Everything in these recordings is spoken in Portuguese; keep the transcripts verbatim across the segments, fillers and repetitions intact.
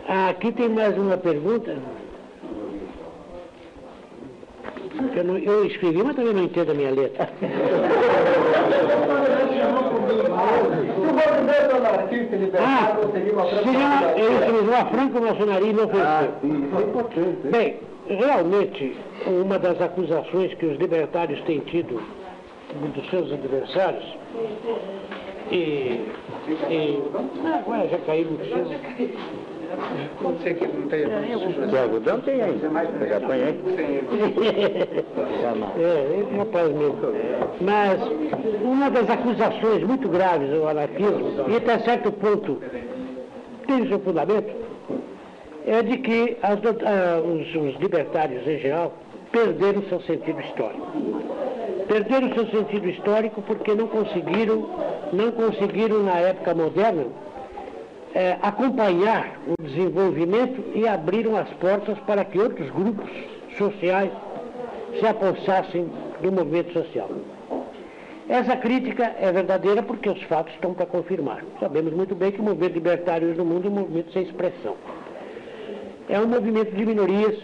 Aqui tem mais uma pergunta. Eu, não, eu escrevi, mas também não entendo a minha letra. Se o movimento anarquista libertário Ah, seria uma seria, ele utilizou a franco-maçonaria inofensiva. Ah, sim, isso é importante. Bem, realmente, uma das acusações que os libertários têm tido dos seus adversários, e... e ah, agora já caiu no chão. Pode ser que não tenha. O algodão tem aí. Você já põe aí? É, esse rapaz mesmo. Mas uma das acusações muito graves ao anarquismo, e até certo ponto tem seu fundamento, é de que as, ah, os, os libertários em geral perderam seu sentido histórico. Perderam seu sentido histórico porque não conseguiram, não conseguiram na época moderna, É, acompanhar o desenvolvimento e abriram as portas para que outros grupos sociais se apossassem do movimento social. Essa crítica é verdadeira porque os fatos estão para confirmar. Sabemos muito bem que o movimento libertário no mundo é um movimento sem expressão. É um movimento de minorias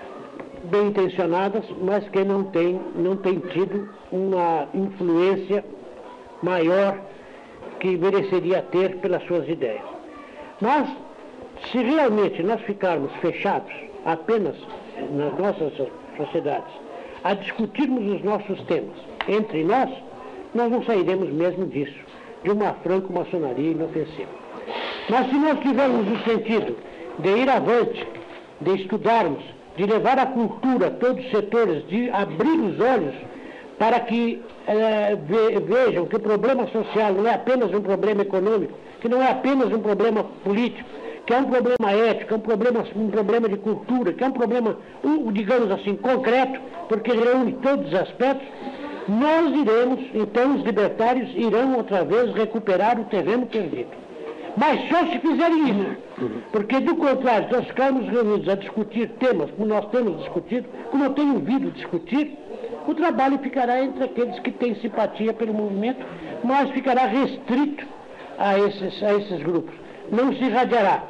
bem intencionadas, mas que não tem, não tem tido uma influência maior que mereceria ter pelas suas ideias. Mas, se realmente nós ficarmos fechados apenas nas nossas sociedades a discutirmos os nossos temas entre nós, nós não sairemos mesmo disso, de uma franco-maçonaria inofensiva. Mas se nós tivermos o sentido de ir avante, de estudarmos, de levar a cultura a todos os setores, de abrir os olhos para que eh, ve, vejam que o problema social não é apenas um problema econômico, que não é apenas um problema político, que é um problema ético, é um problema, um problema de cultura, que é um problema, um, digamos assim, concreto, porque reúne todos os aspectos, nós iremos, então os libertários irão outra vez recuperar o terreno perdido. Mas só se fizerem isso, porque do contrário, se nós ficarmos reunidos a discutir temas como nós temos discutido, como eu tenho ouvido discutir, o trabalho ficará entre aqueles que têm simpatia pelo movimento, mas ficará restrito a esses, a esses grupos. Não se irradiará.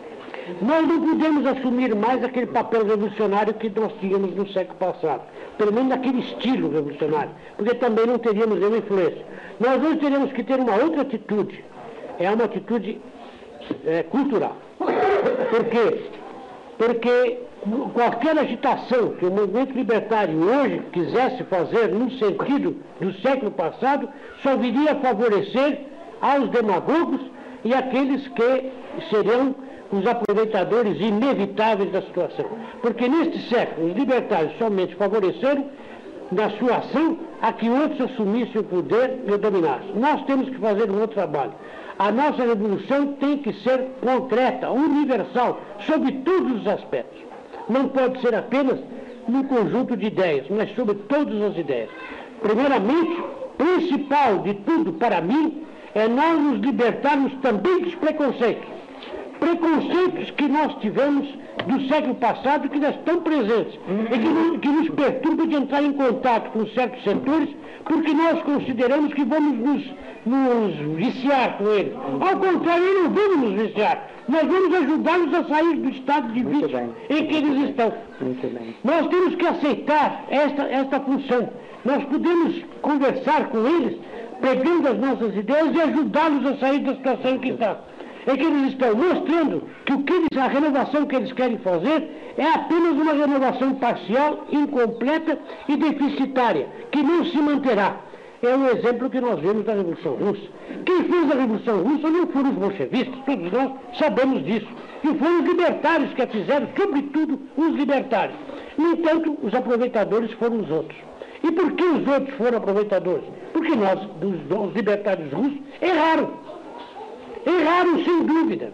Nós não podemos assumir mais aquele papel revolucionário que nós tínhamos no século passado, pelo menos naquele estilo revolucionário, porque também não teríamos nenhuma influência. Nós hoje teremos que ter uma outra atitude, é uma atitude é, cultural. Por quê? Porque qualquer agitação que o movimento libertário hoje quisesse fazer no sentido do século passado, só viria a favorecer aos demagogos e aqueles que serão os aproveitadores inevitáveis da situação. Porque neste século, os libertários somente favoreceram, na sua ação, a que outros assumissem o poder e o dominassem. Nós temos que fazer um outro trabalho. A nossa revolução tem que ser concreta, universal, sobre todos os aspectos. Não pode ser apenas num conjunto de ideias, mas sobre todas as ideias. Primeiramente, principal de tudo para mim, é nós nos libertarmos também dos preconceitos. Preconceitos que nós tivemos do século passado, que ainda estão presentes, e que, que nos perturbam de entrar em contato com certos setores, porque nós consideramos que vamos nos, nos viciar com eles. Ao contrário, não vamos nos viciar. Nós vamos ajudá-los a sair do estado de vício em que eles estão. Nós temos que aceitar esta, esta função. Nós podemos conversar com eles, pegando as nossas ideias e ajudá-los a sair da situação em que estão. É que eles estão mostrando que, o que eles, a renovação que eles querem fazer é apenas uma renovação parcial, incompleta e deficitária, que não se manterá. É um exemplo que nós vemos da Revolução Russa. Quem fez a Revolução Russa não foram os bolchevistas, todos nós sabemos disso. E foram os libertários que a fizeram, sobretudo os libertários. No entanto, os aproveitadores foram os outros. E por que os outros foram aproveitadores? Porque nós, os, os libertários russos, erraram. Erraram sem dúvida.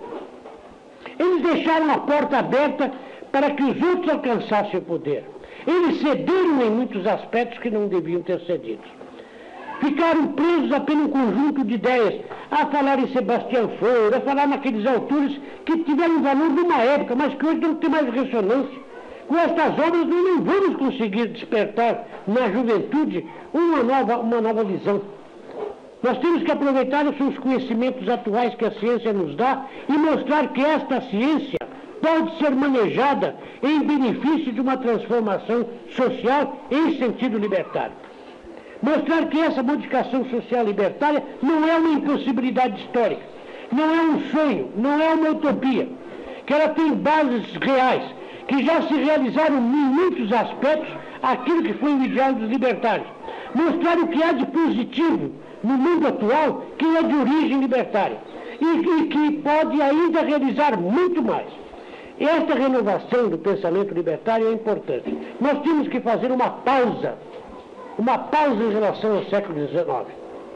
Eles deixaram a porta aberta para que os outros alcançassem o poder. Eles cederam em muitos aspectos que não deviam ter cedido. Ficaram presos apenas um conjunto de ideias, a falar em Sebastião Faure, a falar naqueles autores que tiveram valor numa época, mas que hoje não tem mais ressonância. Com estas obras nós não vamos conseguir despertar na juventude uma nova, uma nova visão. Nós temos que aproveitar os conhecimentos atuais que a ciência nos dá e mostrar que esta ciência pode ser manejada em benefício de uma transformação social em sentido libertário. Mostrar que essa modificação social libertária não é uma impossibilidade histórica, não é um sonho, não é uma utopia, que ela tem bases reais, que já se realizaram em muitos aspectos aquilo que foi o ideal dos libertários. Mostrar o que há de positivo no mundo atual, que é de origem libertária, e, e que pode ainda realizar muito mais. Esta renovação do pensamento libertário é importante. Nós temos que fazer uma pausa, uma pausa em relação ao século dezenove.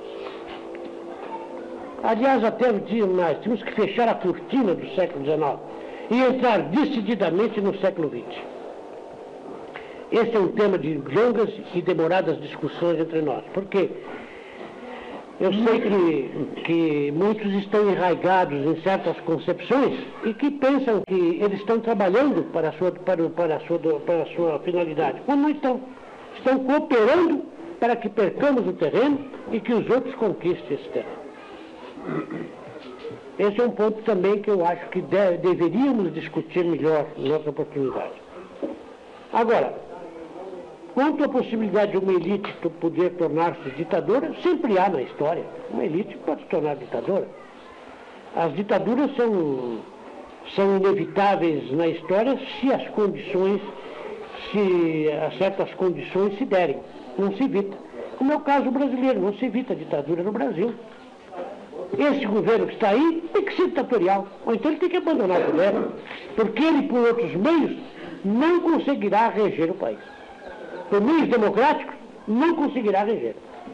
Aliás, até o dia mais, temos que fechar a cortina do século dezenove e entrar decididamente no século vinte. Esse é um tema de longas e demoradas discussões entre nós, porque eu sei que, que muitos estão enraigados em certas concepções e que pensam que eles estão trabalhando para a sua, para, para a sua, para a sua finalidade, quando não estão. Estão cooperando para que percamos o terreno e que os outros conquistem esse terreno. Esse é um ponto também que eu acho que deve, deveríamos discutir melhor em outra oportunidade. Agora, quanto à possibilidade de uma elite poder tornar-se ditadora, sempre há na história. Uma elite pode se tornar ditadora. As ditaduras são, são inevitáveis na história se as condições, se certas condições se derem. Não se evita. Como é o caso brasileiro, não se evita a ditadura no Brasil. Esse governo que está aí tem que ser ditatorial, ou então ele tem que abandonar o poder, porque ele, por outros meios, não conseguirá reger o país. Por meios democráticos, não conseguirá reger.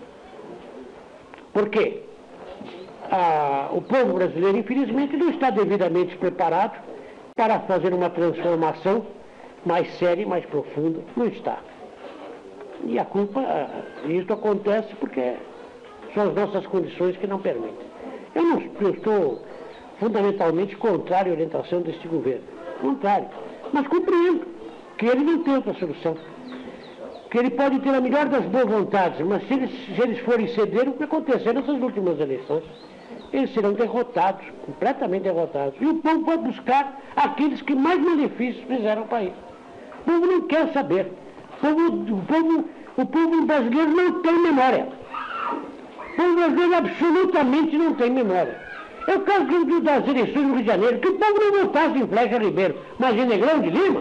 Por quê? Ah, o povo brasileiro, infelizmente, não está devidamente preparado para fazer uma transformação mais séria e mais profunda. Não está. E a culpa, isso acontece porque são as nossas condições que não permitem. Eu não eu estou fundamentalmente contrário à orientação deste governo. Contrário. Mas compreendo que ele não tem outra solução. Que ele pode ter a melhor das boas vontades, mas se eles, se eles forem ceder, o que aconteceu nessas últimas eleições, eles serão derrotados, completamente derrotados. E o povo vai buscar aqueles que mais malefícios fizeram ao país. O povo não quer saber. O povo, o povo, o povo brasileiro não tem memória. O povo brasileiro absolutamente não tem memória. É o caso das eleições no Rio de Janeiro, que o povo não votasse em Flecha Ribeiro, mas em Negrão de Lima.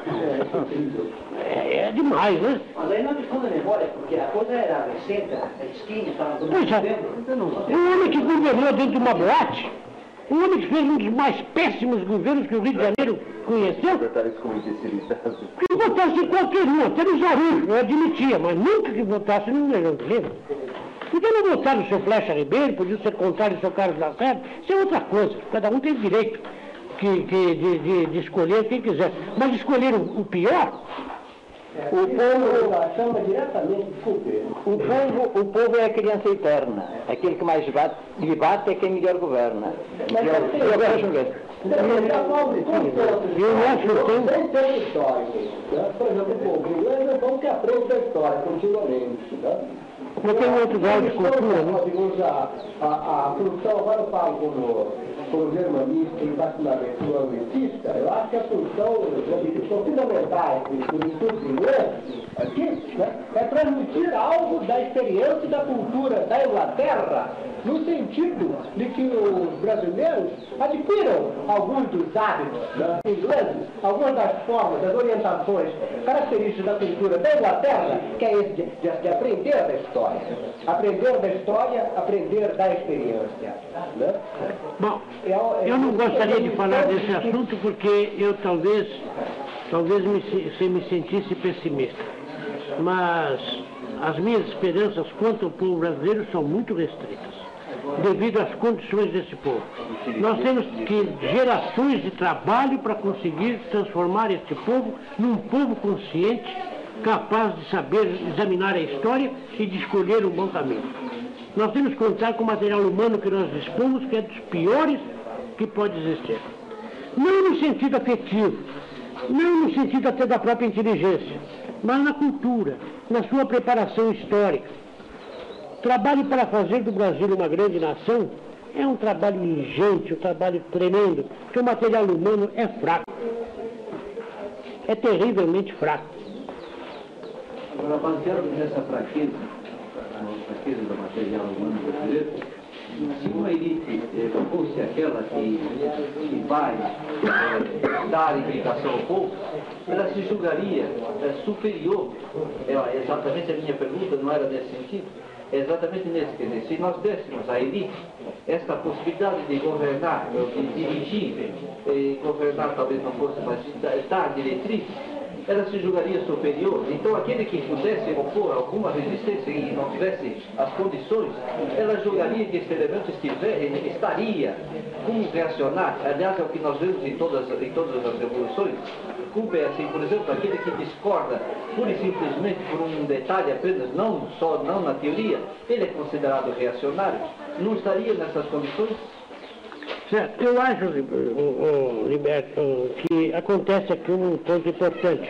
É, é demais, né? Mas aí não é questão da memória, porque a coisa era recente, a esquina, estava todo mundo tempo. Um homem que governou dentro de uma boate, um homem que fez um dos mais péssimos governos que o Rio de Janeiro conheceu, que votasse em qualquer um, até no Zarujo, eu admitia, mas nunca que votasse no Negrão de Lima. Podia não votar no seu Flecha Ribeiro, podia ser contrário do seu Carlos Lacerda, isso é outra coisa, cada um tem direito que, que, de, de, de escolher quem quiser, mas escolher o, o pior. O povo chama diretamente, desculpe. O povo, o povo é a criança eterna. Aquele que mais bate, lhe bate é quem melhor governa. Mas eu acho que tem tempo histórico. Por exemplo, o povo inglês é bom que aprende da história continuamente. Não tem outro grau de cultura, né? A, a, a função, agora eu falo como, como germanista e particularmente linguista, eu acho que a função, que são fundamentais do estudo inglês, aqui, né, é transmitir algo da experiência e da cultura da Inglaterra, no sentido de que os brasileiros adquiram alguns dos hábitos, né, ingleses, algumas das formas, das orientações, características da cultura da Inglaterra, que é esse de, de, de aprender da história. Aprender da história, aprender da experiência. Né? Bom, eu não gostaria de falar desse assunto porque eu talvez, talvez me, se me sentisse pessimista. Mas as minhas esperanças quanto ao povo brasileiro são muito restritas, devido às condições desse povo. Nós temos que gerações de trabalho para conseguir transformar este povo num povo consciente, capaz de saber examinar a história e de escolher um bom caminho. Nós temos que contar com o material humano que nós dispomos, que é dos piores que pode existir. Não no sentido afetivo, não no sentido até da própria inteligência, mas na cultura, na sua preparação histórica. Trabalhe para fazer do Brasil uma grande nação É um trabalho ingente, um trabalho tremendo, porque o material humano é fraco. É terrivelmente fraco. Agora, baseado nessa fraqueza, a fraqueza do material humano brasileiro, se uma elite eh, fosse aquela que, que vai eh, dar indicação ao povo, ela se julgaria eh, superior. É exatamente a minha pergunta, não era nesse sentido. É exatamente nesse, quer dizer, se nós dessemos à elite esta possibilidade de governar, de dirigir, eh, governar talvez não fosse, mas dar diretrizes, ela se julgaria superior. Então aquele que pudesse opor alguma resistência e não tivesse as condições, ela julgaria que esse elemento estiver, estaria como reacionar. Aliás, é o que nós vemos em todas, em todas as revoluções. Como é assim, por exemplo, aquele que discorda pura e simplesmente por um detalhe apenas, não só não na teoria, ele é considerado reacionário. Não estaria nessas condições? Certo. Eu acho, o, o, Liberto, que acontece aqui um ponto importante.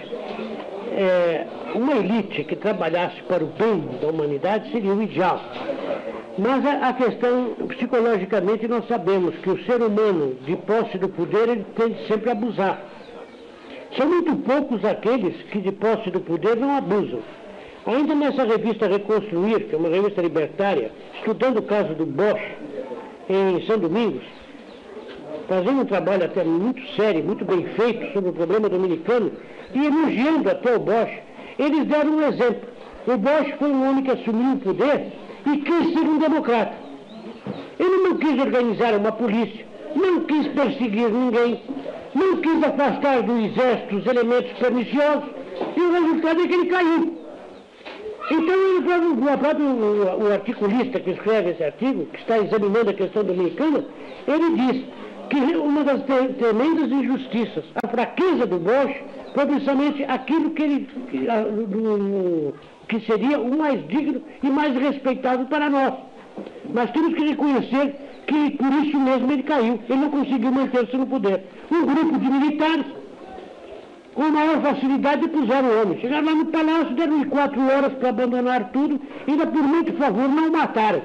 É, uma elite que trabalhasse para o bem da humanidade seria o ideal. Mas a, a questão, psicologicamente, nós sabemos que o ser humano, de posse do poder, ele tende sempre a abusar. São muito poucos aqueles que, de posse do poder, não abusam. Ainda nessa revista Reconstruir, que é uma revista libertária, estudando o caso do Bosch em São Domingos, fazendo um trabalho até muito sério, muito bem feito sobre o problema dominicano e elogiando até o Bosch, eles deram um exemplo. O Bosch foi um homem que assumiu o poder e quis ser um democrata. Ele não quis organizar uma polícia, não quis perseguir ninguém, não quis afastar do exército os elementos perniciosos e o resultado é que ele caiu. Então, ele, o próprio o, o articulista que escreve esse artigo, que está examinando a questão dominicana, ele diz que uma das tremendas injustiças, a fraqueza do Bosch, foi precisamente aquilo que, ele, que, a, do, que seria o mais digno e mais respeitado para nós. Mas temos que reconhecer que por isso mesmo ele caiu, ele não conseguiu manter-se no poder. Um grupo de militares, com maior facilidade, puseram o homem. Chegaram lá no palácio, deram-lhe quatro horas para abandonar tudo, e ainda por muito favor não o mataram.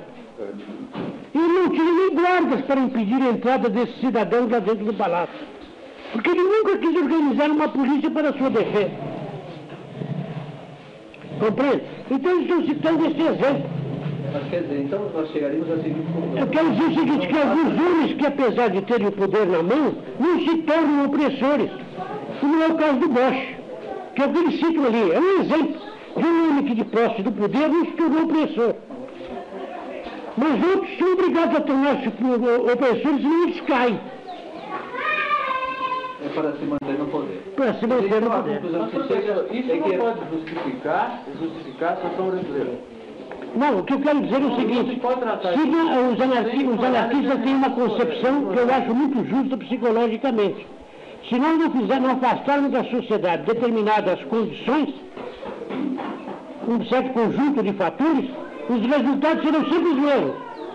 E não tinha nem guardas para impedir a entrada desse cidadão lá dentro do palácio. Porque ele nunca quis organizar uma polícia para a sua defesa. Compreende? Então eles estão citando esse exemplo. Mas quer dizer, então nós chegaríamos a seguir como... Eu quero dizer o seguinte, que alguns homens que apesar de terem o poder na mão, não se tornam opressores. Como é o caso do Bosch, que é o que eles citam ali. É um exemplo de um homem que de posse do poder não se tornou opressor. Mas outros são obrigados a tornar-se opressores e eles caem. É para se manter no poder. Para se manter no poder. Mas, professor, isso não pode justificar, justificar a situação brasileira. Não, o que eu quero dizer é o seguinte, se não, os, anarqui, os anarquistas têm uma concepção que eu acho muito justa psicologicamente. Se nós não fizermos, não afastarmos da sociedade determinadas condições, um certo conjunto de fatores, os resultados serão sempre os mesmos.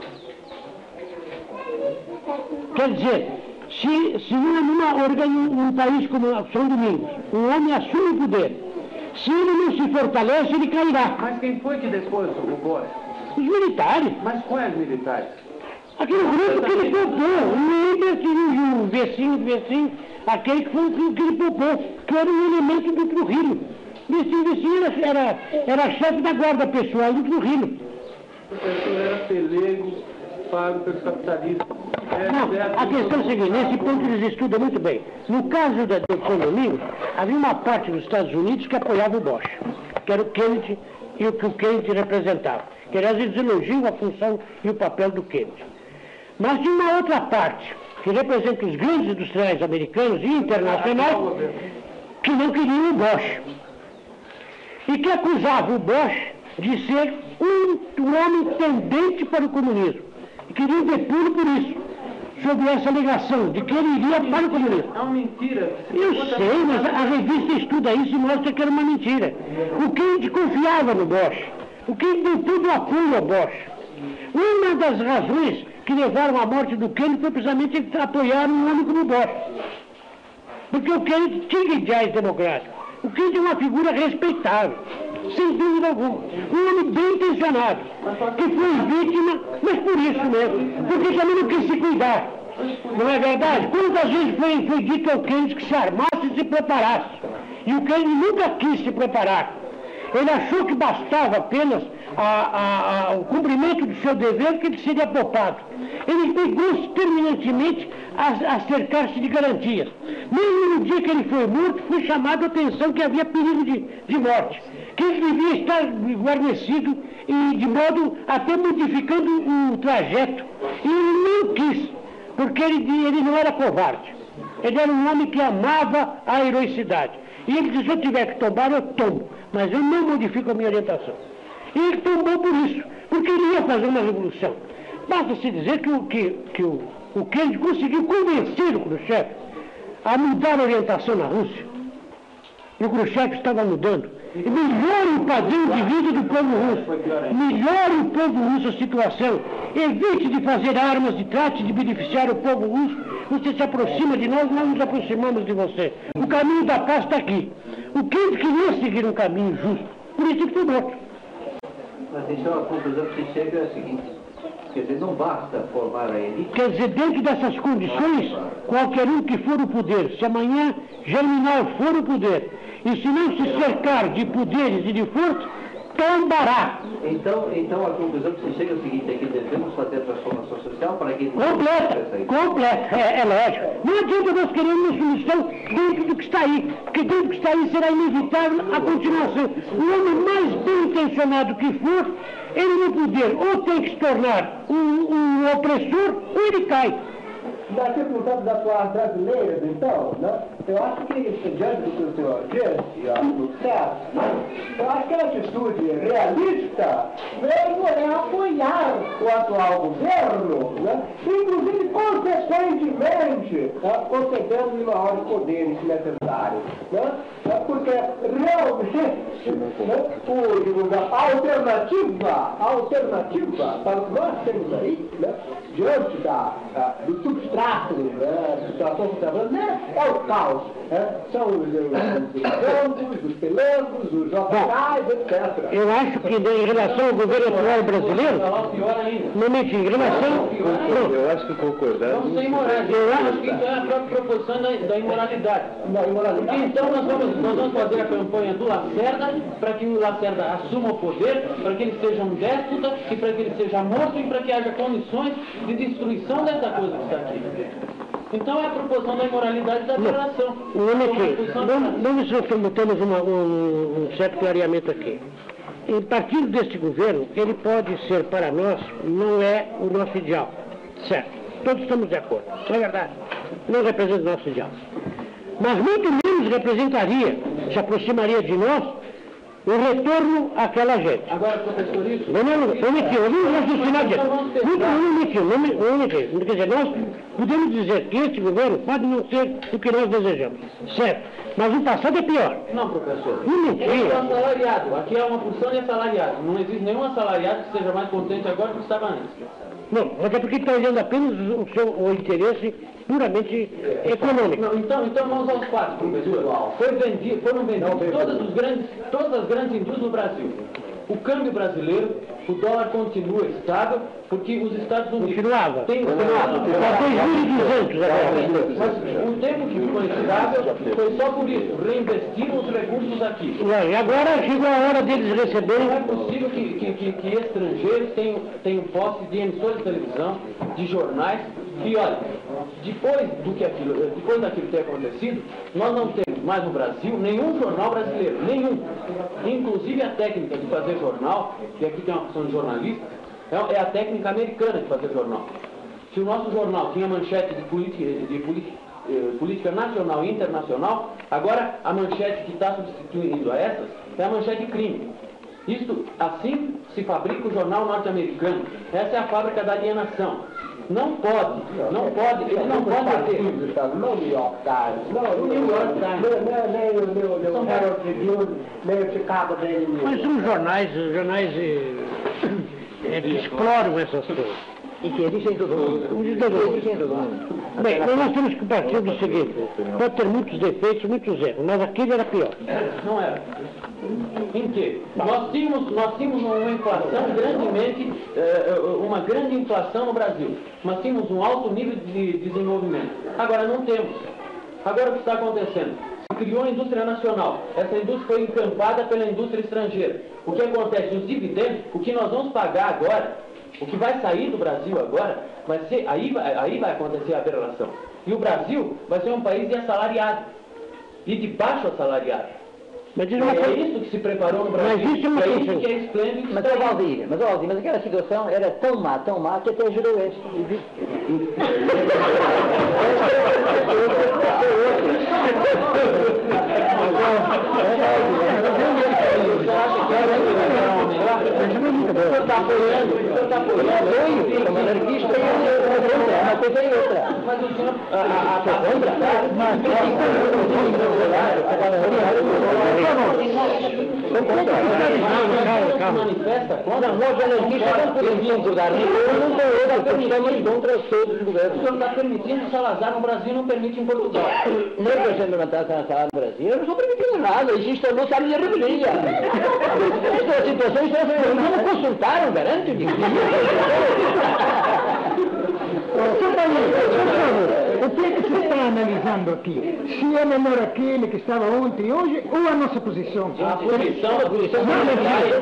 Quer dizer, se, se numa, numa, num país como São Domingos, um homem assume o poder, se ele não se fortalece, ele cairá. Mas quem foi que depois o Bosch? Os militares. Mas quais militares? Aquele grupo que ele poupou, o Ibertinho, o Vecinho, o Vecinho, aquele que foi o que ele poupou, que era um elemento do Trujillo. Vecinho, Vecinho era, era, era chefe da guarda pessoal do Trujillo. O professor era pelego, pago pelos capitalistas. É, Não, certo, a questão é a seguinte, nesse ponto eles estudam muito bem. No caso da de São Domingos, havia uma parte dos Estados Unidos que apoiava o Bosch, que era o Kennedy e o que o Kennedy representava. Que, aliás, eles elogiam a função e o papel do Kennedy. Mas de uma outra parte, que representa os grandes industriais americanos e internacionais, que não queriam o Bosch. E que acusavam o Bosch de ser um, um homem tendente para o comunismo. E queriam depor por isso, sobre essa alegação de que ele iria para o comunismo. É uma mentira. Eu sei, mas a revista estuda isso e mostra que era uma mentira. O Kennedy confiava no Bosch. O Kennedy deu todo o apoio ao Bosch. Uma das razões que levaram à morte do Kennedy foi precisamente ele apoiar um homem como o Bosch. Porque o Kennedy tinha ideais democráticos. O Kennedy é uma figura respeitável. sem dúvida alguma. Um homem bem intencionado, que foi vítima, mas por isso mesmo, porque também não quis se cuidar. Não é verdade? Quantas vezes foi, foi dito ao Kennedy que se armasse e se preparasse? E o Kennedy nunca quis se preparar. Ele achou que bastava apenas a, a, a, o cumprimento do seu dever, que ele seria poupado. Ele pegou-se terminantemente a, a cercar-se de garantias. Mesmo no dia que ele foi morto, foi chamado a atenção que havia perigo de, de morte, que ele devia estar guarnecido e de modo até modificando o trajeto. E ele não quis, porque ele, ele não era covarde. Ele era um homem que amava a heroicidade. E ele disse, se eu tiver que tombar, eu tomo, mas eu não modifico a minha orientação. E ele tombou por isso, porque ele ia fazer uma revolução. Basta-se dizer que, o, que, que o, o Kennedy conseguiu convencer o Khrushchev a mudar a orientação na Rússia. E o Khrushchev estava mudando. E melhore o padrão de vida do povo russo. Melhore o povo russo a situação. Evite de fazer armas e trate de beneficiar o povo russo. Você se aproxima de nós, nós nos aproximamos de você. O caminho da paz está aqui. O Kennedy queria seguir um caminho justo. Por isso que foi morto. Mas então a conclusão que se chega é a seguinte. Quer dizer, não basta formar a elite. Quer dizer, dentro dessas condições, qualquer um que for o poder, se amanhã Germinal for o poder, e se não se cercar de poderes e de força, tombará. Então, então a conclusão que se chega é o seguinte, é que devemos fazer a transformação social para que... Completa, completa, é, é lógico. Não adianta nós queremos uma solução dentro do que está aí, porque dentro do que está aí será inevitável a continuação. O homem mais bem intencionado que for, ele no poder ou tem que se tornar um, um opressor, ou ele cai. Das circunstâncias atuais brasileiras, então, né, eu acho que, diante do que o senhor disse, do certo, né, eu acho que a atitude realista mesmo é apoiar o atual governo, né, inclusive consequentemente, né, concedendo-lhe maiores poderes necessários. Né, porque realmente né, o, digamos, a alternativa, a alternativa para o que nós temos aí, né, diante da, da, do substrato né, da situação brasileira, é o caos. Né? São os campos, os pelangos, os jogais, etcétera. Eu acho que em relação ao governo atual brasileiro, não menti, em relação... Eu acho que concordar... Não sem morais. Eu acho que então é a própria proposição da, da imoralidade. Porque então nós vamos, nós vamos fazer a campanha do Lacerda para que o Lacerda assuma o poder, para que ele seja um déspota e para que ele seja morto e para que haja condições de destruição dessa coisa que está aqui. Então é a proposição da imoralidade da aberração. Vamos temos uma, um, um certo clareamento aqui. Em partido deste governo, ele pode ser para nós, não é o nosso ideal. Certo. Todos estamos de acordo. Não é verdade? Não representa o nosso ideal. Mas muito menos representaria, se aproximaria de nós, o retorno àquela gente. Agora, professor, isso... Não, não, não, não mentiu, eu não raciocinar disso. Não, não mentiu, não mentiu. Quer dizer, nós podemos dizer que este governo pode não ser o que nós desejamos. Certo. Mas o passado é pior. Não, professor. Não mentiu. Ele é assalariado. Aqui é uma função de assalariado. Não existe nenhum assalariado que seja mais contente agora do que estava antes. Não, mas é porque está olhando apenas o seu o interesse puramente econômico. Não, então, então vamos aos fatos, professor. Foi vendido, foram vendidos todas, os grandes, todas as grandes indústrias no Brasil. O câmbio brasileiro, o dólar continua estável, porque os Estados Unidos... Continuava. Tem, continuava. Está dois mil e duzentos agora. Mas o tempo que ficou estável foi só por isso. Reinvestiram os recursos aqui. E agora chegou a hora deles receberem... Não é possível que, que, que, que estrangeiros tenham, tenham posse de emissoras de televisão, de jornais, e olha, depois, do que aquilo, depois daquilo ter acontecido, nós não temos mais no Brasil nenhum jornal brasileiro, nenhum. Inclusive a técnica de fazer jornal, que aqui tem uma função de jornalista, é a técnica americana de fazer jornal. Se o nosso jornal tinha manchete de política, de política, eh, política nacional e internacional, agora a manchete que está substituindo a essas é a manchete de crime. Isto, assim se fabrica o jornal norte-americano. Essa é a fábrica da alienação. Não pode, não pode, ele não pode ter. Não o New York Times, não o New York Times, nem o Herald Tribune, nem o Chicago Daily News. Mas são jornais, jornais é, que exploram essas coisas. E que existem em todo mundo. Existem em todo mundo. Bem, nós temos que partir do seguinte, pode ter muitos defeitos, muitos erros, mas aquele era pior. Não era. Em que? Nós tínhamos, nós tínhamos uma inflação grandemente, eh, uma grande inflação no Brasil. Nós tínhamos um alto nível de desenvolvimento. Agora não temos. Agora o que está acontecendo? Se criou a indústria nacional. Essa indústria foi encampada pela indústria estrangeira. O que acontece? Os dividendos, o que nós vamos pagar agora, o que vai sair do Brasil agora, vai ser, aí, vai, aí vai acontecer a aberração. E o Brasil vai ser um país de assalariado. E de baixo assalariado. Mas é uma coisa... isso que se preparou no Brasil. Mas isso é uma é coisa... isso que é esplêndido. Mas, ó, Valdir, mas, ó, Valdir, mas aquela situação era tão má, tão má, que até gerou este. O senhor está apoiando, o senhor está apoiando apoio, como anarquista, é uma coisa e outra. Mas o senhor, a, a, a contra, mas manifesta contra, nós anarquistas não podemos concordar nem com um nem com outro, estamos contra todos os governos. O senhor está permitindo Salazar no Brasil e não permite em Portugal. Não é que a gente levantar Salazar no Brasil, eu não estou permitindo nada, existe a nossa linha rebelião. Esta situação, não consultaram, garanto de o que é que se está analisando aqui? Se é melhor aquele que estava ontem e hoje ou a nossa posição? A posição, a posição não, não,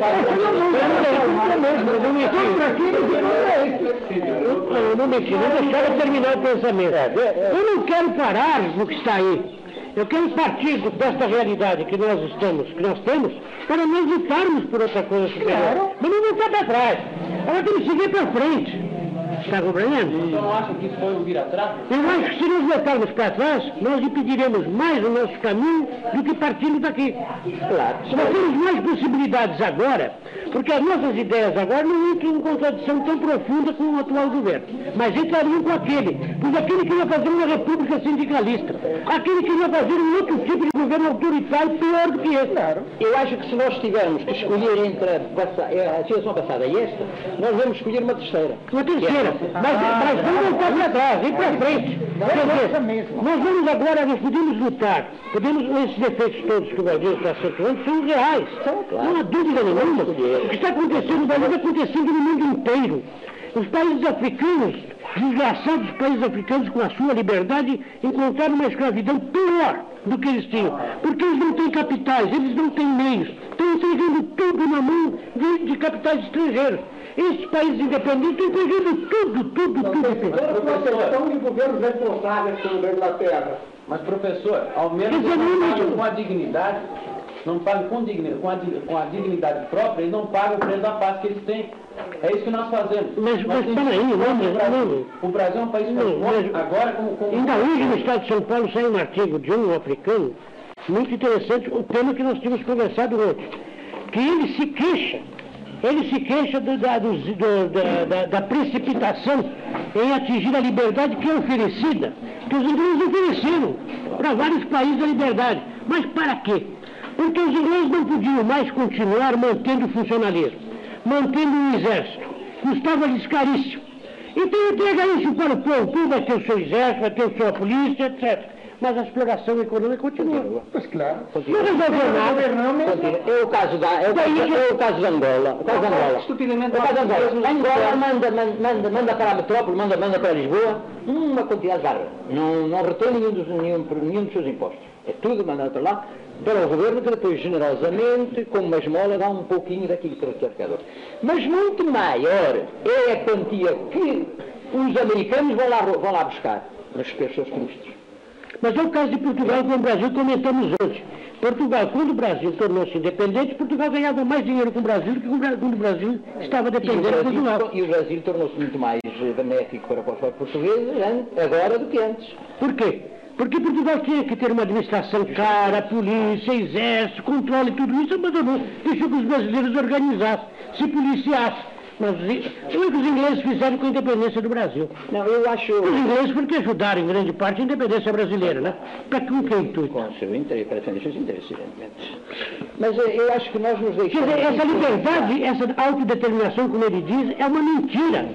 eu não mexi, não deixaram terminar o pensamento. Eu não quero parar no que está aí. Eu quero partir desta realidade que nós estamos, que nós temos, para nós lutarmos por outra coisa superior. Mas não voltar para trás. Ela tem que seguir para frente. Está compreendendo? Então não acha que isso foi um vir atrás? Eu acho que se nós voltarmos para trás, nós impediremos mais o nosso caminho do que partirmos daqui. Claro. Nós temos mais possibilidades agora, porque as nossas ideias agora não entram em contradição tão profunda com o atual governo. Mas entrariam com aquele, pois aquele queria fazer uma república sindicalista. Aquele queria fazer um outro tipo de governo autoritário pior do que esse. Claro. Eu acho que se nós tivermos que escolher entre a, a situação passada e esta, nós vamos escolher uma terceira. Uma terceira. Mas, mas vamos voltar para trás, ir para frente. Quer dizer, nós vamos agora, nós podemos lutar, podemos, esses defeitos todos que o Valdir está acentuando são reais. Não há dúvida nenhuma. O que está acontecendo no Brasil está acontecendo no mundo inteiro. Os países africanos, desgraçados países africanos com a sua liberdade, encontraram uma escravidão pior do que eles tinham. Porque eles não têm capitais, eles não têm meios. Estão entregando tudo na mão de, de capitais estrangeiros. Esses países independentes estão entregando tudo, tudo, tudo. Professor, são de governos responsáveis pelo da Inglaterra. Mas, professor, ao menos eles não pagam com a dignidade, não pagam com, dignidade, com, a, com a dignidade própria, eles não pagam o preço da paz que eles têm. É isso que nós fazemos. Mas, mas temos, peraí, não, o, Brasil, não. o Brasil é um país não, mas, agora com, com... Ainda hoje no estado de São Paulo saiu um artigo de um africano, muito interessante, o tema que nós tínhamos conversado ontem, que ele se queixa, ele se queixa do, da, do, do, da, da precipitação em atingir a liberdade que é oferecida, que os ingleses ofereceram para vários países a liberdade. Mas para quê? Porque os ingleses não podiam mais continuar mantendo o funcionalismo, mantendo o exército. Custava-lhes caríssimo. Então entrega isso para o povo. O povo vai ter o seu exército, vai ter a sua polícia, etcétera. Mas a exploração econômica continua. Pois claro. Não resolveu nada. É o caso da, é o caso, é o caso de Angola. O caso de Angola. Estupidamente. O caso de Angola. Angola manda, manda, manda para a metrópole, manda, manda para Lisboa, uma quantidade bárbara. Não, não retém nenhum dos, nenhum, nenhum dos seus impostos. É tudo mandado para lá, para o governo, que depois generosamente, com uma esmola, dá um pouquinho daquilo que o arrecador. Mas muito maior é a quantia que os americanos vão lá, vão lá buscar nas pessoas turísticas. Mas é o caso de Portugal com o Brasil, comentamos hoje. Portugal, quando o Brasil tornou-se independente, Portugal ganhava mais dinheiro com o Brasil do que quando o Brasil estava dependente de Portugal. E o Brasil tornou-se muito mais benéfico para os portugueses agora do que antes. Por quê? Porque Portugal tinha que ter uma administração cara, polícia, exército, controle, tudo isso abandonou. Deixou que os brasileiros organizassem, se policiassem. Mas o que os ingleses fizeram com a independência do Brasil? Não, eu acho... Os ingleses porque ajudaram em grande parte a independência brasileira, né? Para com que intuito? Com o seu interesse, para defender seus interesses, evidentemente. Mas eu acho que nós nos deixamos... Quer dizer, essa liberdade, essa autodeterminação, como ele diz, é uma mentira.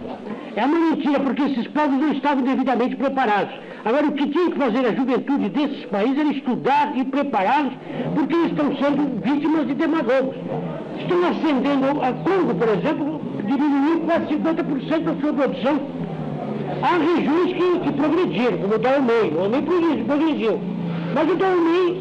É uma mentira, porque esses povos não estavam devidamente preparados. Agora, o que tinha que fazer a juventude desses países era estudar e prepará-los, porque eles estão sendo vítimas de demagogos. Estão ascendendo, a Congo, por exemplo, diminuiu quase cinquenta por cento da sua produção. Há regiões que, que progrediram, como o Dahomey. O Dahomey progrediu. Mas o Dahomey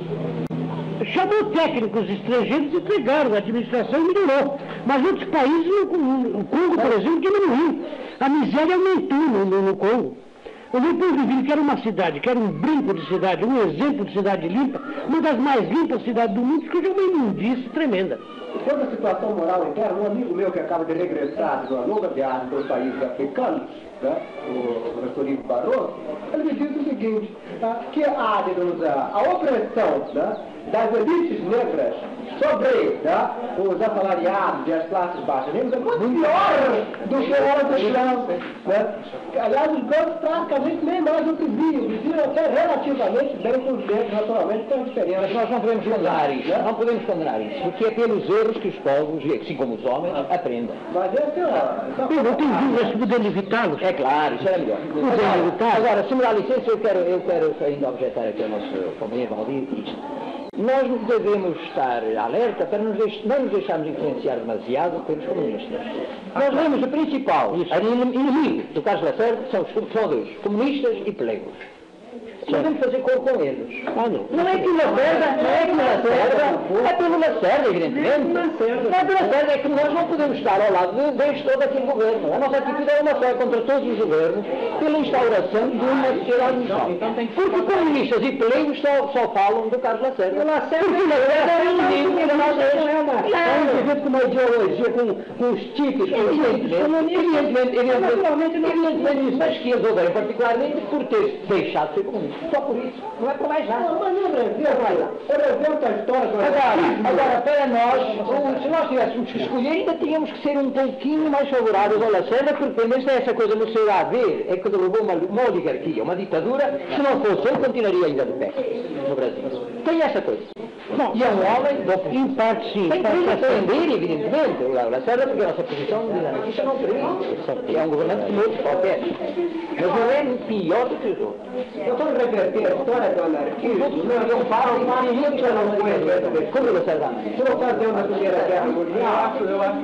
chamou técnicos estrangeiros e entregaram a administração e melhorou. Mas outros países, o Congo, por exemplo, diminuiu. A miséria aumentou no, no, no Congo. O Leopoldville, que era uma cidade, que era um brinco de cidade, um exemplo de cidade limpa, uma das mais limpas cidades do mundo, que hoje é uma imundície tremenda. Quanto à situação moral interna, um amigo meu que acaba de regressar de uma longa viagem para os países africanos, né, o professor Ivo Barroso, ele me disse o seguinte, tá, que a, digamos, a, a opressão, né, das elites negras sobre, né, os assalariados e as classes baixas negras é muito pior do que era do chão. Né? Aliás, os brancos praticamente nem mais o que viam, viviam até relativamente bem com os negros, naturalmente, tem uma diferença. Mas nós não podemos condenar isso, não podemos condenar isso, porque é pelos erros que os povos, assim como os homens, aprendem. Mas esse é... Eu não tenho dúvidas que podemos evitá-los. É claro, isso era melhor. Agora, agora, se me dá licença, eu quero, eu quero ainda objetar aqui ao nosso companheiro Valdir isto. Nós devemos estar alerta para nos deix não nos deixarmos influenciar demasiado pelos comunistas. Nós vemos o principal inimigo do Carlos Lacerda são os são dois, comunistas e plegos. Podemos fazer cor com eles. Ah, não. Não é que o Lacerda, não é que o Lacerda, é pelo Lacerda, evidentemente. Não é pelo Lacerda, é que nós não podemos estar ao lado de, deste todo aquele governo. A nossa atitude é uma só, é contra todos os governos, pela instauração de uma sociedade nacional. Porque comunistas e pelegos só, só falam do Carlos Lacerda. Porque o Lacerda é um inimigo da nossa região. É um sujeito com uma ideologia, com, com os típicos, evidentemente, evidentemente, evidentemente, evidentemente, mas que eles odeiam particularmente por ter deixado de ser comunista. Só por isso, não é por mais nada. Não, mas não representa a história do Agora, agora, para nós, se nós tivéssemos que escolher, ainda tínhamos que ser um pouquinho mais favoráveis ao Lacerda, porque pelo menos essa coisa no seu haver, é que derrubou uma, uma oligarquia, uma ditadura, se não fosse ele, continuaria ainda de pé no Brasil. Tem essa coisa. Bom, e é um homem, bom, em parte sim. Tem que defender, evidentemente, o Lacerda, porque a nossa posição isso não permite. É um governante como outro qualquer. Mas não é pior do que os outros. Eu estou a reverter a história do anarquismo. Não falam, mas ninguém que não conhece. Como o Lacerda? Por ocasião da Primeira Guerra Mundial, eu acho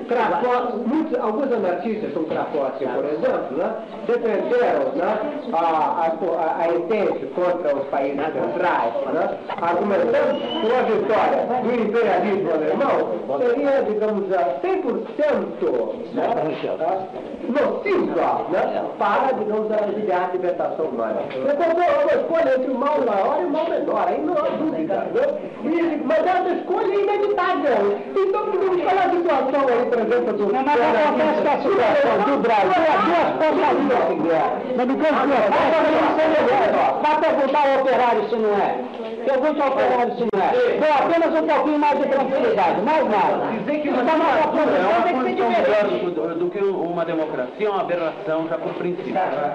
que muitos, alguns anarquistas, como Krakowski, por exemplo, né, defenderam, né, a, a, a entente contra os países centrais, né, argumentando que a vitória do imperialismo alemão seria, digamos, cem por cento né, nociva, né, para, digamos, a libertação humana. É uma escolha entre o mal maior e o mal menor, aí não há dúvida. Né? E, mas essa escolha é inevitável. Então, podemos falar a situação aí, por exemplo, do... Não, mas acontece que a situação do Brasil é duas coisas assim, mas no caso do vai perguntar ao operário se não é. Pergunta ao operário se não é. Deu apenas um pouquinho mais de tranquilidade, mais nada. Dizer que uma democracia é uma condição melhor do que uma democracia é uma aberração, já por princípio.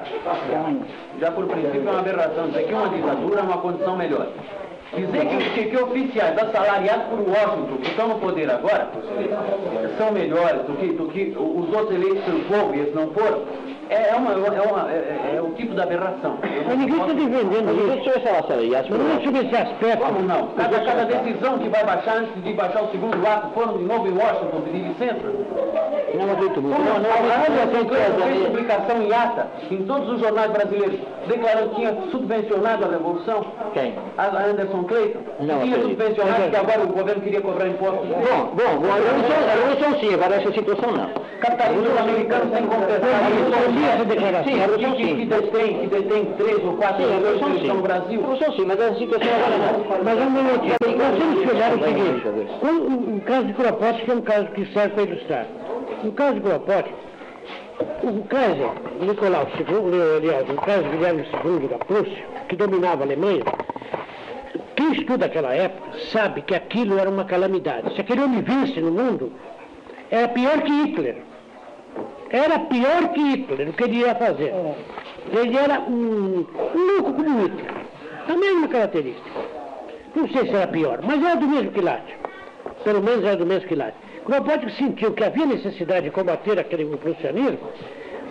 Já por princípio é uma aberração. Dizer que uma ditadura é uma condição melhor. Dizer que, que, que oficiais assalariados por Washington, que estão no poder agora, são melhores do que, do que os outros eleitos pelo povo e eles não foram, é, uma, é, uma, é, é o tipo de aberração. Mas ninguém está defendendo isso. Deixa eu ver assalariados. Mas não é sobre esse aspecto. Como não? Cada, cada decisão que vai baixar antes de baixar o segundo ato, foram de novo em Washington pedir licença. Não acredito muito. Não, não, não, fez publicação em ata em todos os jornais brasileiros, declarando que tinha subvencionado a Revolução. Quem? A Anderson Clayton. Não, tinha acredito. subvencionado que agora o governo queria cobrar impostos. Bom, bom, bom, a revolução, a revolução sim, agora essa situação não. Capitalistas americanos têm que contestar isso. Sim, a revolução que, sim. que detém, que detém três ou quatro Sim, a revolução que sim. estão no Brasil. A revolução sim, mas a situação agora não. Mas um minutinho, nós temos que olhar o seguinte, o, o caso de Kropotkin é um caso que serve para ilustrar. No caso de Kropotkin, o Kaiser, Nicolau segundo, aliás, o Kaiser Guilherme segundo da Prússia, que dominava a Alemanha, quem estuda aquela época sabe que aquilo era uma calamidade. Se aquele homem visse no mundo, era pior que Hitler. Era pior que Hitler, o que ele ia fazer. Ele era um, um louco como Hitler. A mesma característica. Não sei se era pior, mas era do mesmo quilate. Pelo menos era do mesmo quilate. Kropotkin sentiu que havia necessidade de combater aquele prussianismo,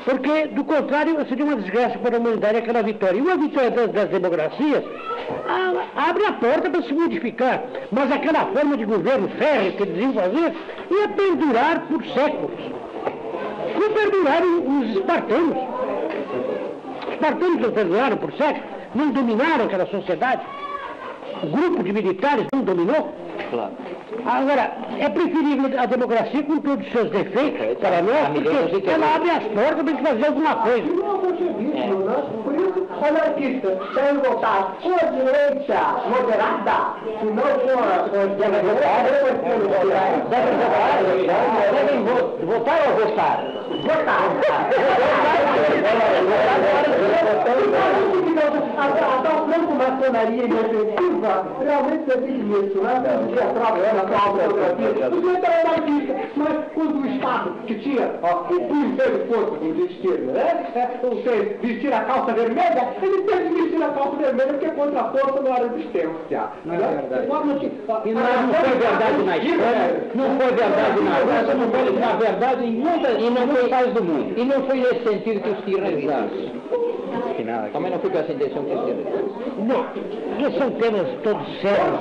Porque, do contrário, seria uma desgraça para a humanidade aquela vitória. E uma vitória das, das democracias a, abre a porta para se modificar. Mas aquela forma de governo férreo que eles iam fazer ia perdurar por séculos. Como perduraram os espartanos. Os espartanos não perduraram por séculos, não dominaram aquela sociedade. O grupo de militares não dominou. Claro. Agora, é preferível a democracia com todos os seus defeitos para nós, porque ela abre as portas para a gente fazer alguma coisa. Por isso, anarquistas devem votar com a direita moderada, e não com a Devem votar ou votar? Votar. A tal franco-maçonaria inofensiva realmente existe isso, né? Que a própria a própria democracia. Os dois eram anarquistas, mas quando o Estado, que tinha o punho de força, como diz esquerda, né? Ou seja, vestir a calça vermelha, ele teve que vestir a calça vermelha porque contra a força não era resistência. Não é verdade. E não, não foi verdade na Espanha, não foi verdade na Rússia, não foi na verdade em muitas, e não foi países do mundo. E não foi nesse sentido que os tiranizaram. Também não foi com essa intenção que os tiranizaram. Não, porque são temas todos sérios.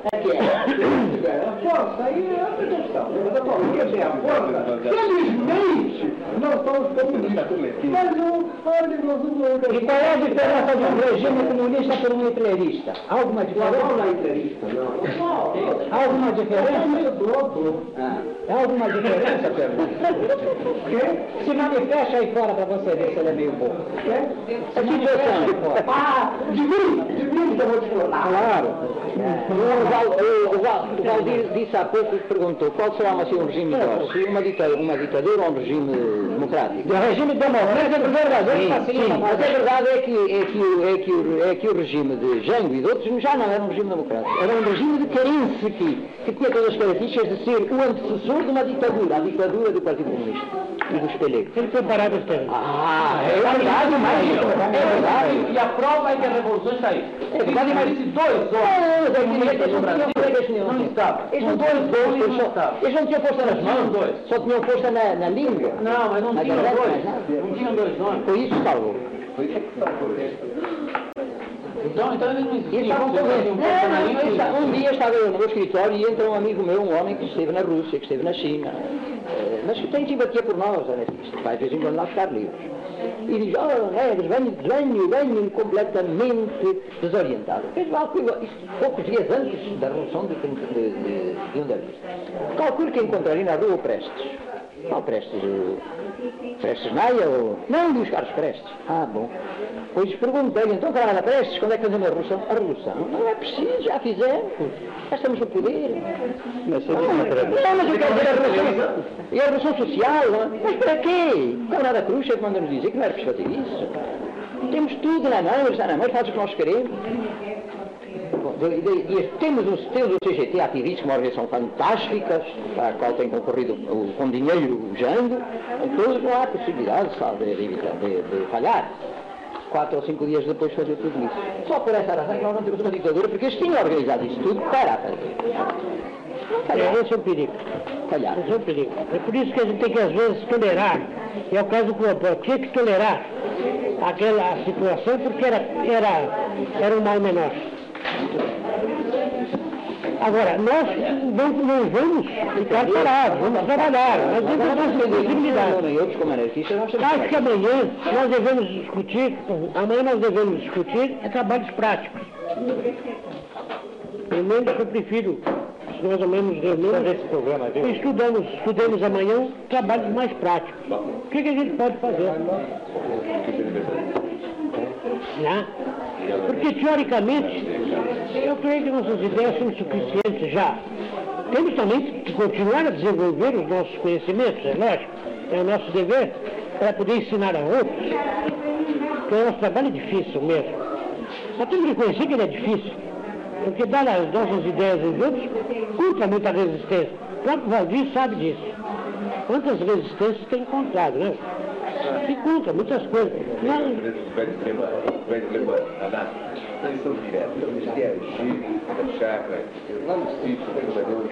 A força aí é outra questão. Porque tem a força, felizmente, não são os comunistas. Mas o, olha, nós vamos... E qual é a diferença de um regime comunista para um hitlerista? Há alguma diferença? Não é hitlerista, não. Há alguma diferença? Ah. Há alguma diferença, Fernando? Se manifesta aí fora para você ver se ele é meio bom. A situação de fora. Ah, de mim, de mim que eu vou te falar. Claro. O, Val, o, o, Val, o Valdir disse há pouco, perguntou qual será assim, um regime melhor, se uma ditadura, uma ditadura ou um regime democrático. O regime democrático é verdadeiro. Sim, sim, mas a verdade é que, é, que o, é, que o, é que o regime de Jango e de outros já não era um regime democrático. Era um regime de carência que, que tinha todas as características de ser o antecessor de uma ditadura, a ditadura do Partido Comunista e dos pelegos. Ele foi parado os tempos. Ah, é verdade, mas é verdade. E a prova é que a revolução está aí. É verdade, mas esses dois homens Não, eles não tinham pregas nenhum. não estavam. Eles não tinham força, eles só- eles não tinham força nas mãos, dois. só tinham força na, na língua. Não, mas não Na tinham garganta, dois. mas nada. Não tinham dois nomes. Foi isso que salvou. Então, então eles não E existiam. estavam Vocês convencidos. faziam Não, não, funcionalismo. eu estava- Um dia estava eu no meu escritório e entra um amigo meu, um homem que esteve na Rússia, que esteve na China, eh, mas que tem simpatia por nós, anarquistas, vai de vez em quando lá ficar livres. E diz, oh, Neves, venho, venho, venho completamente desorientado. Fez mal, poucos dias antes da Revolução de, de, de, de um deles. Calculo que encontraria na rua o Prestes. Qual Prestes? O Prestes Maia ou... Não, Luís Carlos Prestes. Ah, bom. Pois perguntei-lhe, então, camarada Prestes, quando é que fazemos a revolução? A revolução? Não é preciso, já fizemos. Já estamos no poder. Mas, não, mas eu quero dizer a revolução. E a revolução social, não é? Mas para quê? O camarada Cruz é que manda-nos dizer que não era preciso fazer isso. Temos tudo na mão, está na mão, faz o que nós queremos. Bom, e, e, e temos, o, temos o C G T ativistas, que é uma organização fantástica, para a qual tem concorrido o, com dinheiro o Jango, então não há possibilidade, sabe, de, de, de, de falhar. Quatro ou cinco dias depois de fazer tudo isso. Só por essa razão que nós não temos uma ditadura, porque eles tinham organizado isso tudo para fazer. Falhar. Esse é o perigo. Falhar. Esse é o perigo. É por isso que a gente tem que, às vezes, tolerar. E é o caso do Clopó. Tinha que tolerar aquela situação porque era, era, era um mal menor. Agora, nós não, não vamos ficar parados, vamos trabalhar, nós devemos ter possibilidade. E outros como anarquistas, nós temos Acho que amanhã nós devemos discutir, amanhã nós devemos discutir é trabalhos práticos. Pelo menos eu prefiro, se nós amanhã nos reunimos, estudamos, estudemos amanhã trabalhos mais práticos. O que, que a gente pode fazer? Né? Porque, teoricamente, eu creio que nossas ideias são suficientes já. Temos também que continuar a desenvolver os nossos conhecimentos, é lógico, é o nosso dever, para poder ensinar a outros. Porque o nosso trabalho é difícil mesmo. Mas temos que reconhecer que ele é difícil, porque dar as nossas ideias aos outros contra muita resistência. O próprio Valdir sabe disso. Quantas resistências tem encontrado, né? Se contra muitas coisas. Mas... Vai lembrar, vai lembrar, Renato, eles são diretos, eles têm agir, da chácara, lá no sítio, trabalhando.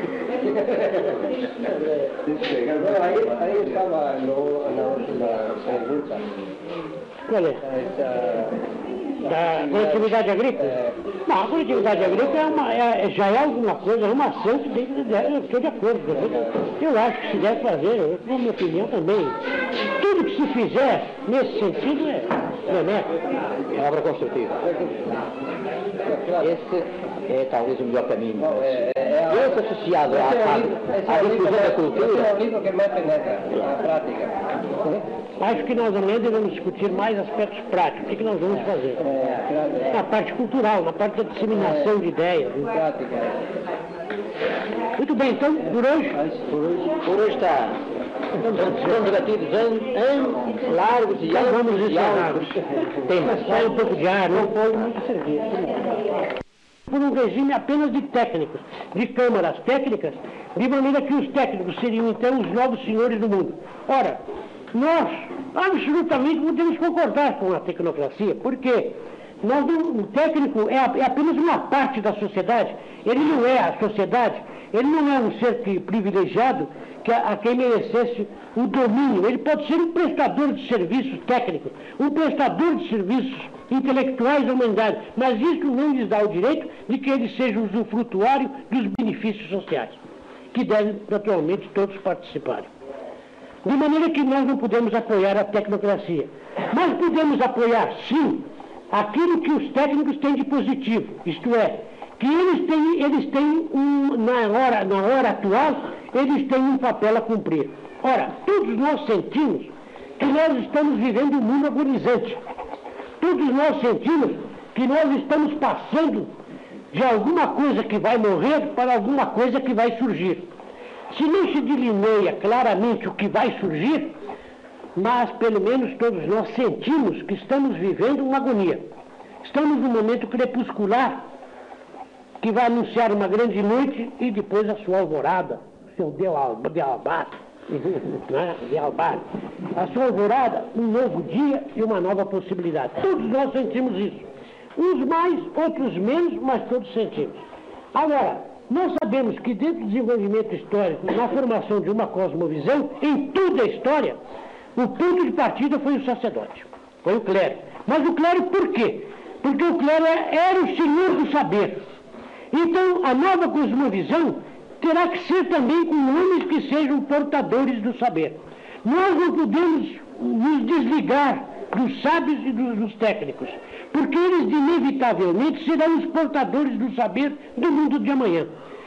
Aí, aí estava no, na última pergunta. Qual é? Essa, Da coletividade agrícola? Não, a coletividade agrícola é uma, é, já é alguma coisa, é uma ação que tem que eu estou de acordo. Eu acho que se deve fazer, eu, na minha opinião também. Tudo que se fizer nesse sentido é benéfico. É obra construtiva. Esse é talvez o melhor caminho. é, é, Esse associado à, à, à difusão da cultura. Esse é o livro que mais penetra na prática. Acho que nós também devemos discutir mais aspectos práticos. O que, que nós vamos fazer? É, Na parte cultural, na parte da disseminação de ideias. Né? prática. Muito bem, então, por hoje, Por hoje está. Estão debatidos em largos e então vamos amplos encerrar. temas. Sai um pouco de ar, não pode muito serviço. Por um regime apenas de técnicos, de câmaras técnicas, de maneira que os técnicos seriam então os novos senhores do mundo. Ora, nós absolutamente podemos concordar com a tecnocracia, porque nós não, o técnico é, é apenas uma parte da sociedade, ele não é a sociedade, ele não é um ser que, privilegiado que a, a quem merecesse o domínio, ele pode ser um prestador de serviços técnicos, um prestador de serviços intelectuais à humanidade, mas isso não lhes dá o direito de que ele seja usufrutuário dos benefícios sociais, que devem naturalmente todos participarem. De maneira que nós não podemos apoiar a tecnocracia, mas podemos apoiar, sim, aquilo que os técnicos têm de positivo, isto é, que eles têm, eles têm um, na, hora, na hora atual, eles têm um papel a cumprir. Ora, todos nós sentimos que nós estamos vivendo um mundo agonizante. Todos nós sentimos que nós estamos passando de alguma coisa que vai morrer para alguma coisa que vai surgir. Se não se delineia claramente o que vai surgir, mas pelo menos todos nós sentimos que estamos vivendo uma agonia. Estamos num momento crepuscular que vai anunciar uma grande noite e depois a sua alvorada, seu de albaço, né? de albaço. A sua alvorada, um novo dia e uma nova possibilidade. Todos nós sentimos isso. Uns mais, outros menos, mas todos sentimos. Agora, nós sabemos que dentro do desenvolvimento histórico, na formação de uma cosmovisão, em toda a história, o ponto de partida foi o sacerdote, foi o clero. Mas o clero por quê? Porque o clero era o senhor do saber. Então, a nova cosmovisão terá que ser também com homens que sejam portadores do saber. Nós não podemos nos desligar dos sábios e dos, dos técnicos, porque eles inevitavelmente serão os portadores do saber do mundo de amanhã.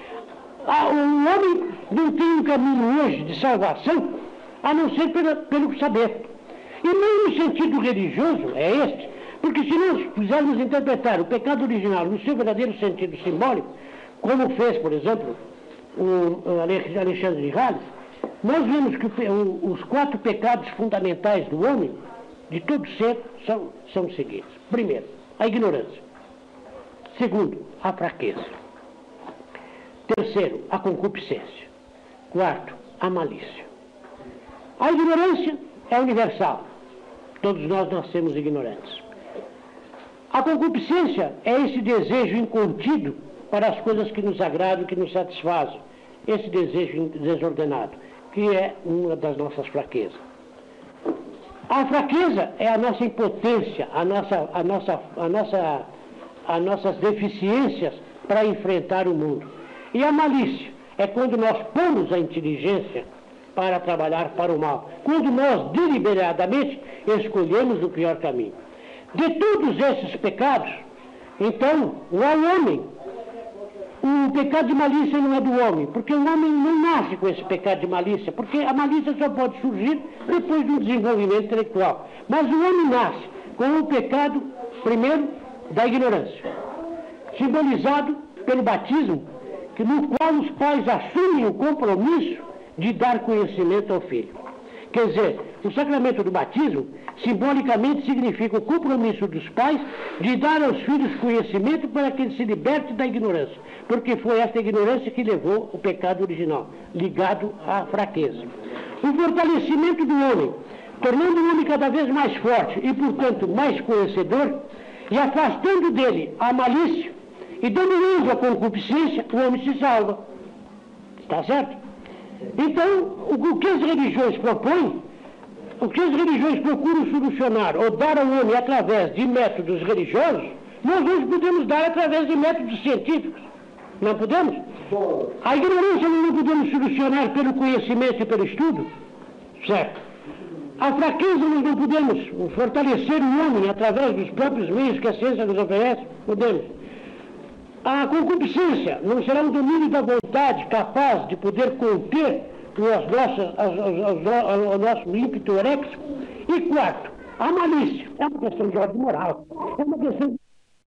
Ah, o homem não tem um caminho hoje de salvação a não ser pela, pelo saber. E não no sentido religioso, é este, porque se nós quisermos interpretar o pecado original no seu verdadeiro sentido simbólico, como fez, por exemplo, o Alexandre de Hales, nós vemos que os quatro pecados fundamentais do homem, de todo ser, são, são os seguintes. Primeiro, a ignorância. Segundo, a fraqueza. Terceiro, a concupiscência. Quarto, a malícia. A ignorância é universal. Todos nós nascemos ignorantes. A concupiscência é esse desejo incontido para as coisas que nos agradam, que nos satisfazem. Esse desejo desordenado, que é uma das nossas fraquezas. A fraqueza é a nossa impotência, a nossa, a nossa, a nossa, as nossas deficiências para enfrentar o mundo. E a malícia é quando nós pomos a inteligência para trabalhar para o mal, quando nós deliberadamente escolhemos o pior caminho. De todos esses pecados, então, não é o homem. O pecado de malícia não é do homem, porque o homem não nasce com esse pecado de malícia, porque a malícia só pode surgir depois de um desenvolvimento intelectual. Mas o homem nasce com o pecado, primeiro, da ignorância, simbolizado pelo batismo, que no qual os pais assumem o compromisso de dar conhecimento ao filho. Quer dizer, o sacramento do batismo, simbolicamente, significa o compromisso dos pais de dar aos filhos conhecimento para que eles se libertem da ignorância, porque foi esta ignorância que levou o pecado original, ligado à fraqueza. O fortalecimento do homem, tornando o homem cada vez mais forte e, portanto, mais conhecedor, e afastando dele a malícia E dominando a concupiscência, o homem se salva. Está certo? Então, o que as religiões propõem, o que as religiões procuram solucionar ou dar ao homem através de métodos religiosos, nós hoje podemos dar através de métodos científicos. Não podemos? A ignorância nós não podemos solucionar pelo conhecimento e pelo estudo, certo? A fraqueza nós não podemos fortalecer o homem através dos próprios meios que a ciência nos oferece, podemos. A concupiscência não será um domínio da vontade capaz de poder conter as nossas, as, as, as, o nosso ímpeto eréxico. E quarto, a malícia é uma questão de ordem moral, é uma questão de